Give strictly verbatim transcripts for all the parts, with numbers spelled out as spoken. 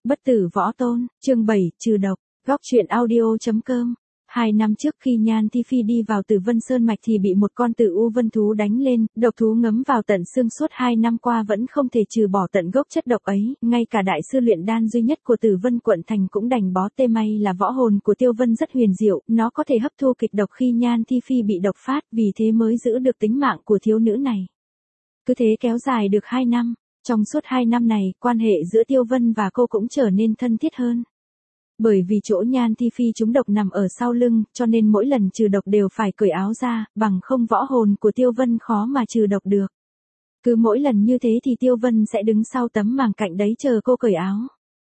Bất tử võ tôn, chương bảy, trừ độc, góc truyện audio.com. Hai năm trước khi Nhan Thi Phi đi vào Tử Vân Sơn Mạch thì bị một con tử u vân thú đánh lên, độc thú ngấm vào tận xương, suốt hai năm qua vẫn không thể trừ bỏ tận gốc chất độc ấy, ngay cả đại sư luyện đan duy nhất của Tử Vân quận thành cũng đành bó tay. May là võ hồn của Tiêu Vân rất huyền diệu, nó có thể hấp thu kịch độc khi Nhan Thi Phi bị độc phát, vì thế mới giữ được tính mạng của thiếu nữ này. Cứ thế kéo dài được hai năm, trong suốt hai năm này, quan hệ giữa Tiêu Vân và cô cũng trở nên thân thiết hơn. Bởi vì chỗ Nhan Thi Phi trúng độc nằm ở sau lưng, cho nên mỗi lần trừ độc đều phải cởi áo ra, bằng không võ hồn của Tiêu Vân khó mà trừ độc được. Cứ mỗi lần như thế thì Tiêu Vân sẽ đứng sau tấm màng cạnh đấy chờ cô cởi áo.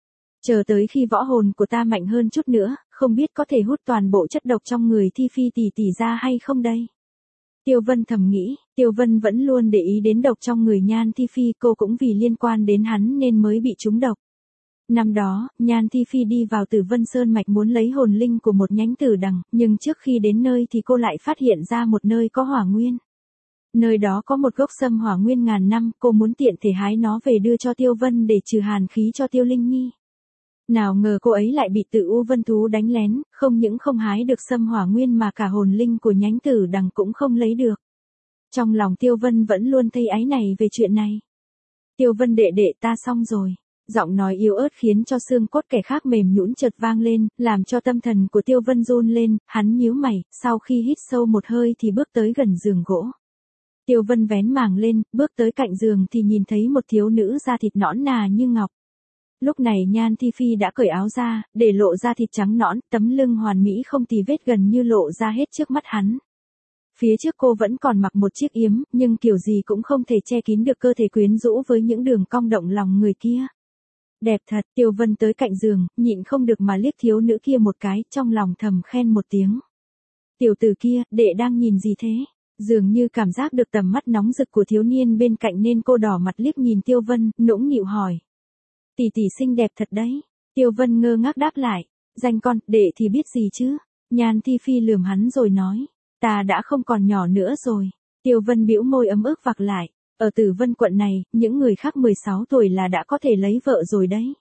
Chờ tới khi võ hồn của ta mạnh hơn chút nữa, không biết có thể hút toàn bộ chất độc trong người Thi Phi tỷ tỷ ra hay không đây? Tiêu Vân thầm nghĩ, Tiêu Vân vẫn luôn để ý đến độc trong người Nhan Thi Phi, cô cũng vì liên quan đến hắn nên mới bị trúng độc. Năm đó, Nhan Thi Phi đi vào Tử Vân Sơn Mạch muốn lấy hồn linh của một nhánh tử đằng, nhưng trước khi đến nơi thì cô lại phát hiện ra một nơi có hỏa nguyên. Nơi đó có một gốc sâm hỏa nguyên ngàn năm, cô muốn tiện thể hái nó về đưa cho Tiêu Vân để trừ hàn khí cho Tiêu Linh Nhi. Nào ngờ cô ấy lại bị tử u vân thú đánh lén, không những không hái được sâm hỏa nguyên mà cả hồn linh của nhánh tử đằng cũng không lấy được. Trong lòng Tiêu Vân vẫn luôn thấy áy này về chuyện này. Tiêu Vân đệ đệ, ta xong rồi. Giọng nói yếu ớt khiến cho xương cốt kẻ khác mềm nhũn chợt vang lên, làm cho tâm thần của Tiêu Vân run lên, hắn nhíu mày, sau khi hít sâu một hơi thì bước tới gần giường gỗ. Tiêu Vân vén màng lên, bước tới cạnh giường thì nhìn thấy một thiếu nữ da thịt nõn nà như ngọc. Lúc này Nhan Thi Phi đã cởi áo ra, để lộ ra thịt trắng nõn, tấm lưng hoàn mỹ không tì vết gần như lộ ra hết trước mắt hắn. Phía trước cô vẫn còn mặc một chiếc yếm, nhưng kiểu gì cũng không thể che kín được cơ thể quyến rũ với những đường cong động lòng người kia. Đẹp thật. Tiêu Vân tới cạnh giường, nhịn không được mà liếc thiếu nữ kia một cái, trong lòng thầm khen một tiếng. Tiểu tử kia, đệ đang nhìn gì thế? Dường như cảm giác được tầm mắt nóng rực của thiếu niên bên cạnh nên cô đỏ mặt liếc nhìn Tiêu Vân, nũng nịu hỏi. Tỷ tỷ xinh đẹp thật đấy. Tiêu Vân ngơ ngác đáp lại. Danh con, đệ thì biết gì chứ? Nhan Thi Phi lườm hắn rồi nói. Ta đã không còn nhỏ nữa rồi. Tiêu Vân bĩu môi ấm ức vặc lại. Ở Tử Vân quận này, những người khác mười sáu tuổi là đã có thể lấy vợ rồi đấy.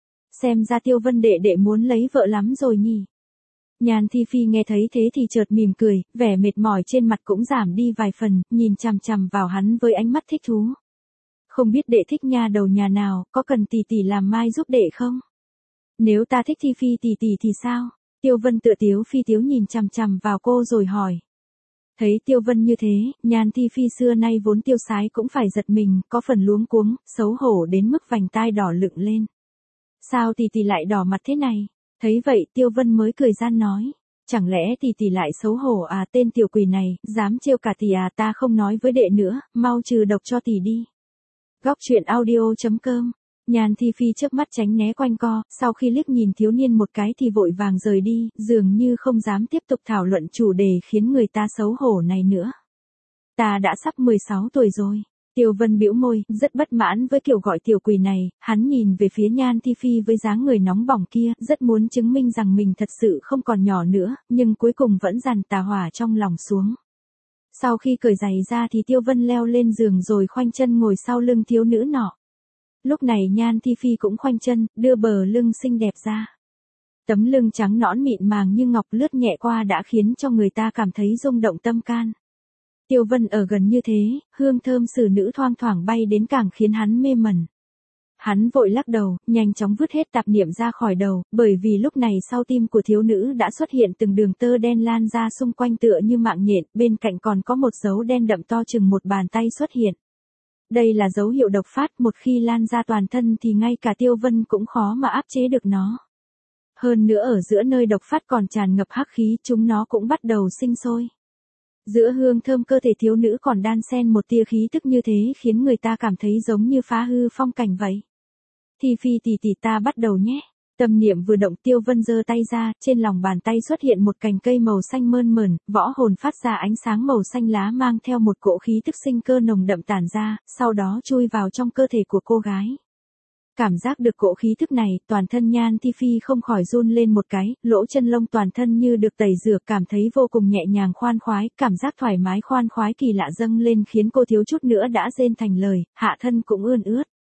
Xem ra Tiêu Vân đệ đệ muốn lấy vợ lắm rồi nhỉ. Nhan Thi Phi nghe thấy thế thì chợt mỉm cười, vẻ mệt mỏi trên mặt cũng giảm đi vài phần, nhìn chằm chằm vào hắn với ánh mắt thích thú. Không biết đệ thích nha đầu nhà nào, có cần tỷ tỷ làm mai giúp đệ không? Nếu ta thích Thi Phi tỷ tỷ thì sao? Tiêu Vân tựa tiếu phi tiếu nhìn chằm chằm vào cô rồi hỏi. Thấy Tiêu Vân như thế, Nhan Thi Phi xưa nay vốn tiêu sái cũng phải giật mình, có phần luống cuống, xấu hổ đến mức vành tai đỏ lựng lên. Sao tỷ tỷ lại đỏ mặt thế này? Thấy vậy Tiêu Vân mới cười gian nói. Chẳng lẽ tỷ tỷ lại xấu hổ à, tên tiểu quỷ này, dám trêu cả tỷ à, ta không nói với đệ nữa, mau trừ độc cho tỷ đi. Góc truyện audio.com. Nhan Thi Phi chớp mắt tránh né quanh co, sau khi liếc nhìn thiếu niên một cái thì vội vàng rời đi, dường như không dám tiếp tục thảo luận chủ đề khiến người ta xấu hổ này nữa. Ta đã sắp mười sáu tuổi rồi. Tiêu Vân bĩu môi, rất bất mãn với kiểu gọi tiểu quỷ này, hắn nhìn về phía Nhan Thi Phi với dáng người nóng bỏng kia, rất muốn chứng minh rằng mình thật sự không còn nhỏ nữa, nhưng cuối cùng vẫn dằn tà hỏa trong lòng xuống. Sau khi cởi giày ra thì Tiêu Vân leo lên giường rồi khoanh chân ngồi sau lưng thiếu nữ nọ. Lúc này Nhan Thi Phi cũng khoanh chân, đưa bờ lưng xinh đẹp ra. Tấm lưng trắng nõn mịn màng như ngọc lướt nhẹ qua đã khiến cho người ta cảm thấy rung động tâm can. Tiêu Vân ở gần như thế, hương thơm xử nữ thoang thoảng bay đến càng khiến hắn mê mẩn. Hắn vội lắc đầu, nhanh chóng vứt hết tạp niệm ra khỏi đầu, bởi vì lúc này sau tim của thiếu nữ đã xuất hiện từng đường tơ đen lan ra xung quanh tựa như mạng nhện, bên cạnh còn có một dấu đen đậm to chừng một bàn tay xuất hiện. Đây là dấu hiệu độc phát, một khi lan ra toàn thân thì ngay cả Tiêu Vân cũng khó mà áp chế được nó. Hơn nữa ở giữa nơi độc phát còn tràn ngập hắc khí, chúng nó cũng bắt đầu sinh sôi. Giữa hương thơm cơ thể thiếu nữ còn đan xen một tia khí tức như thế khiến người ta cảm thấy giống như phá hư phong cảnh vậy. Thi Phi tỷ tỷ, ta bắt đầu nhé. Tâm niệm vừa động, Tiêu Vân giơ tay ra, trên lòng bàn tay xuất hiện một cành cây màu xanh mơn mởn, võ hồn phát ra ánh sáng màu xanh lá mang theo một cỗ khí tức sinh cơ nồng đậm tản ra, sau đó chui vào trong cơ thể của cô gái. Cảm giác được cỗ khí tức này, toàn thân Nhan Thi Phi không khỏi run lên một cái, lỗ chân lông toàn thân như được tẩy rửa, cảm thấy vô cùng nhẹ nhàng khoan khoái, cảm giác thoải mái khoan khoái kỳ lạ dâng lên khiến cô thiếu chút nữa đã rên thành lời, hạ thân cũng ươn ướt.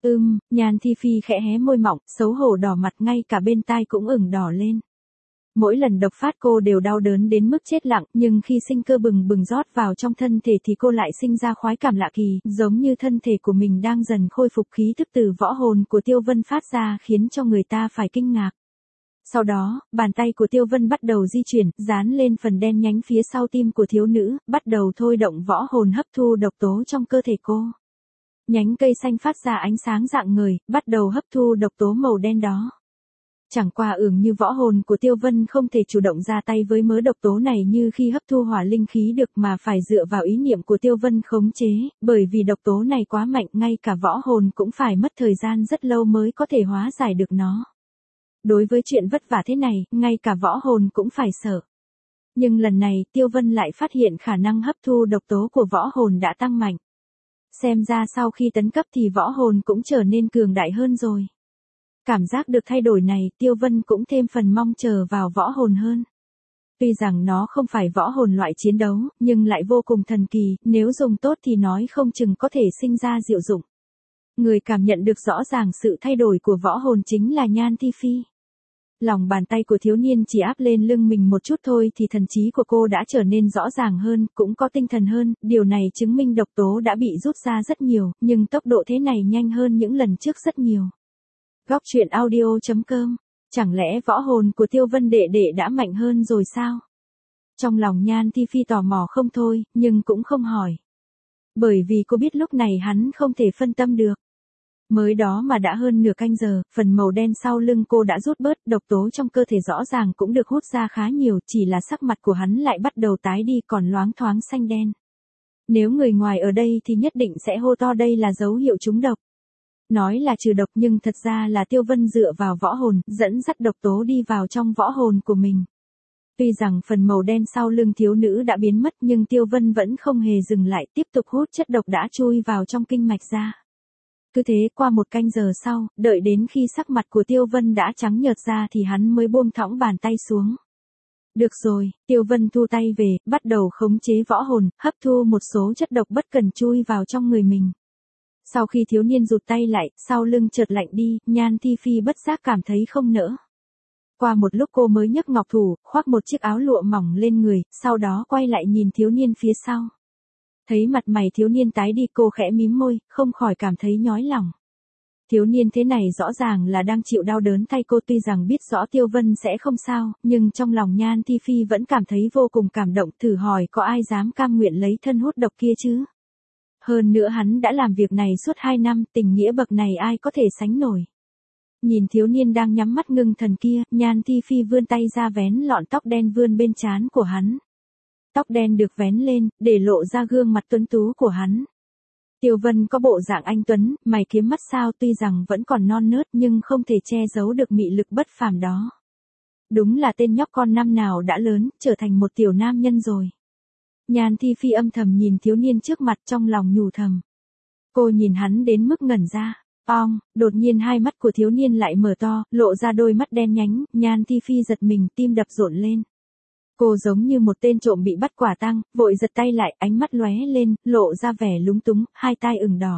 Ừm, Nhan Thi Phi khẽ hé môi mỏng, xấu hổ đỏ mặt ngay cả bên tai cũng ửng đỏ lên. Mỗi lần độc phát cô đều đau đớn đến mức chết lặng, nhưng khi sinh cơ bừng bừng rót vào trong thân thể thì cô lại sinh ra khoái cảm lạ kỳ, giống như thân thể của mình đang dần khôi phục khí thức từ võ hồn của Tiêu Vân phát ra khiến cho người ta phải kinh ngạc. Sau đó, bàn tay của Tiêu Vân bắt đầu di chuyển, dán lên phần đen nhánh phía sau tim của thiếu nữ, bắt đầu thôi động võ hồn hấp thu độc tố trong cơ thể cô. Nhánh cây xanh phát ra ánh sáng rạng ngời, bắt đầu hấp thu độc tố màu đen đó. Chẳng qua ưởng như võ hồn của Tiêu Vân không thể chủ động ra tay với mớ độc tố này như khi hấp thu hỏa linh khí được mà phải dựa vào ý niệm của Tiêu Vân khống chế, bởi vì độc tố này quá mạnh ngay cả võ hồn cũng phải mất thời gian rất lâu mới có thể hóa giải được nó. Đối với chuyện vất vả thế này, ngay cả võ hồn cũng phải sợ. Nhưng lần này Tiêu Vân lại phát hiện khả năng hấp thu độc tố của võ hồn đã tăng mạnh. Xem ra sau khi tấn cấp thì võ hồn cũng trở nên cường đại hơn rồi. Cảm giác được thay đổi này, Tiêu Vân cũng thêm phần mong chờ vào võ hồn hơn. Tuy rằng nó không phải võ hồn loại chiến đấu, nhưng lại vô cùng thần kỳ, nếu dùng tốt thì nói không chừng có thể sinh ra diệu dụng. Người cảm nhận được rõ ràng sự thay đổi của võ hồn chính là Nhan Thi Phi. Lòng bàn tay của thiếu niên chỉ áp lên lưng mình một chút thôi thì thần trí của cô đã trở nên rõ ràng hơn, cũng có tinh thần hơn, điều này chứng minh độc tố đã bị rút ra rất nhiều, nhưng tốc độ thế này nhanh hơn những lần trước rất nhiều. Góc truyện audio chấm com. Chẳng lẽ võ hồn của Tiêu Vân đệ đệ đã mạnh hơn rồi sao? Trong lòng Nhan Thi Phi tò mò không thôi, nhưng cũng không hỏi. Bởi vì cô biết lúc này hắn không thể phân tâm được. Mới đó mà đã hơn nửa canh giờ, phần màu đen sau lưng cô đã rút bớt, độc tố trong cơ thể rõ ràng cũng được hút ra khá nhiều, chỉ là sắc mặt của hắn lại bắt đầu tái đi còn loáng thoáng xanh đen. Nếu người ngoài ở đây thì nhất định sẽ hô to đây là dấu hiệu trúng độc. Nói là trừ độc nhưng thật ra là Tiêu Vân dựa vào võ hồn, dẫn dắt độc tố đi vào trong võ hồn của mình. Tuy rằng phần màu đen sau lưng thiếu nữ đã biến mất nhưng Tiêu Vân vẫn không hề dừng lại, tiếp tục hút chất độc đã chui vào trong kinh mạch ra. Cứ thế qua một canh giờ sau, đợi đến khi sắc mặt của Tiêu Vân đã trắng nhợt ra thì hắn mới buông thõng bàn tay xuống. Được rồi, Tiêu Vân thu tay về, bắt đầu khống chế võ hồn, hấp thu một số chất độc bất cần chui vào trong người mình. Sau khi thiếu niên rụt tay lại, sau lưng chợt lạnh đi, Nhan Thi Phi bất giác cảm thấy không nỡ. Qua một lúc cô mới nhấc ngọc thủ, khoác một chiếc áo lụa mỏng lên người, sau đó quay lại nhìn thiếu niên phía sau. Thấy mặt mày thiếu niên tái đi cô khẽ mím môi, không khỏi cảm thấy nhói lòng. Thiếu niên thế này rõ ràng là đang chịu đau đớn thay cô, tuy rằng biết rõ Tiêu Vân sẽ không sao, nhưng trong lòng Nhan Thi Phi vẫn cảm thấy vô cùng cảm động, thử hỏi có ai dám cam nguyện lấy thân hút độc kia chứ? Hơn nữa hắn đã làm việc này suốt hai năm, tình nghĩa bậc này ai có thể sánh nổi. Nhìn thiếu niên đang nhắm mắt ngưng thần kia, Nhan Thi Phi vươn tay ra vén lọn tóc đen vươn bên trán của hắn. Tóc đen được vén lên, để lộ ra gương mặt tuấn tú của hắn. Tiêu Vân có bộ dạng anh tuấn, mày kiếm mắt sao, tuy rằng vẫn còn non nớt nhưng không thể che giấu được mị lực bất phàm đó. Đúng là tên nhóc con năm nào đã lớn, trở thành một tiểu nam nhân rồi. Nhan Thi Phi âm thầm nhìn thiếu niên trước mặt trong lòng nhủ thầm. Cô nhìn hắn đến mức ngẩn ra. Ong, đột nhiên hai mắt của thiếu niên lại mở to, lộ ra đôi mắt đen nhánh, Nhan Thi Phi giật mình, tim đập rộn lên. Cô giống như một tên trộm bị bắt quả tang, vội giật tay lại, ánh mắt lóe lên, lộ ra vẻ lúng túng, hai tai ửng đỏ.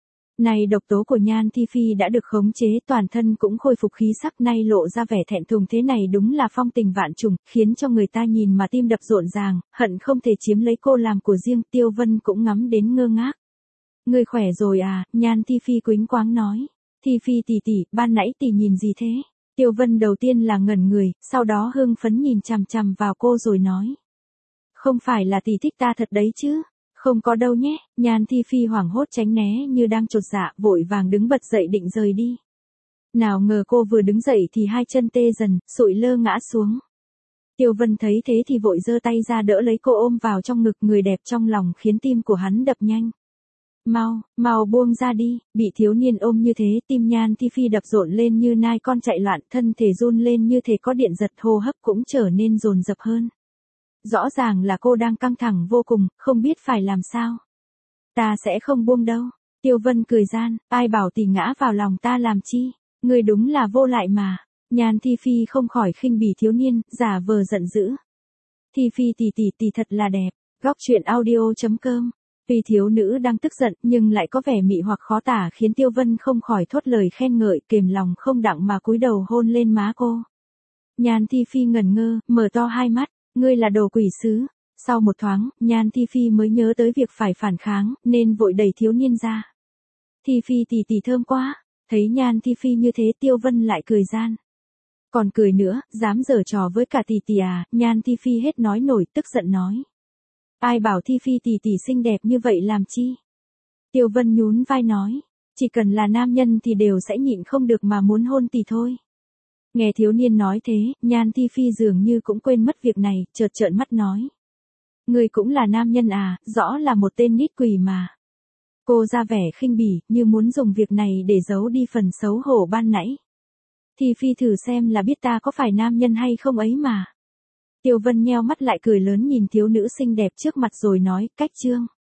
Này độc tố của Nhan Thi Phi đã được khống chế, toàn thân cũng khôi phục khí sắc, nay lộ ra vẻ thẹn thùng thế này đúng là phong tình vạn trùng, khiến cho người ta nhìn mà tim đập rộn ràng, hận không thể chiếm lấy cô làm của riêng. Tiêu Vân cũng ngắm đến ngơ ngác. Người khỏe rồi à? Nhan Thi Phi quýnh quáng nói. Thi Phi tỷ tỷ, ban nãy tỷ nhìn gì thế? Tiêu Vân đầu tiên là ngẩn người, sau đó hưng phấn nhìn chằm chằm vào cô rồi nói. Không phải là tỷ thích ta thật đấy chứ? Không có đâu nhé. Nhan Thi Phi hoảng hốt tránh né như đang chột dạ, vội vàng đứng bật dậy định rời đi. Nào ngờ cô vừa đứng dậy thì hai chân tê dần, sụi lơ ngã xuống. Tiêu Vân thấy thế thì vội giơ tay ra đỡ lấy cô ôm vào trong ngực, người đẹp trong lòng khiến tim của hắn đập nhanh. Mau, mau buông ra đi, bị thiếu niên ôm như thế, tim Nhan Thi Phi đập rộn lên như nai con chạy loạn, thân thể run lên như thể có điện giật, hô hấp cũng trở nên dồn dập hơn. Rõ ràng là cô đang căng thẳng vô cùng, không biết phải làm sao. Ta sẽ không buông đâu. Tiêu Vân cười gian, ai bảo tỷ ngã vào lòng ta làm chi, người đúng là vô lại mà. Nhan Thi Phi không khỏi khinh bỉ thiếu niên, giả vờ giận dữ. Thi Phi tỷ tỷ tỷ thật là đẹp. Góc truyện audio chấm com Tuy thiếu nữ đang tức giận nhưng lại có vẻ mị hoặc khó tả khiến Tiêu Vân không khỏi thốt lời khen ngợi, kềm lòng không đặng mà cúi đầu hôn lên má cô. Nhan Thi Phi ngẩn ngơ, mở to hai mắt, ngươi là đồ quỷ sứ. Sau một thoáng, Nhan Thi Phi mới nhớ tới việc phải phản kháng, nên vội đẩy thiếu niên ra. Thi Phi tỷ tỷ thơm quá. Thấy Nhan Thi Phi như thế Tiêu Vân lại cười gian. Còn cười nữa, dám giở trò với cả tỷ tỷ à, Nhan Thi Phi hết nói nổi, tức giận nói. Ai bảo Thi Phi tỷ tỷ xinh đẹp như vậy làm chi? Tiêu Vân nhún vai nói, chỉ cần là nam nhân thì đều sẽ nhịn không được mà muốn hôn tỷ thôi. Nghe thiếu niên nói thế, Nhan Thi Phi dường như cũng quên mất việc này, chợt trợn mắt nói. Ngươi cũng là nam nhân à, rõ là một tên nít quỷ mà. Cô ra vẻ khinh bỉ, như muốn dùng việc này để giấu đi phần xấu hổ ban nãy. Thi Phi thử xem là biết ta có phải nam nhân hay không ấy mà. Tiêu Vân nheo mắt lại cười lớn nhìn thiếu nữ xinh đẹp trước mặt rồi nói, cách chương.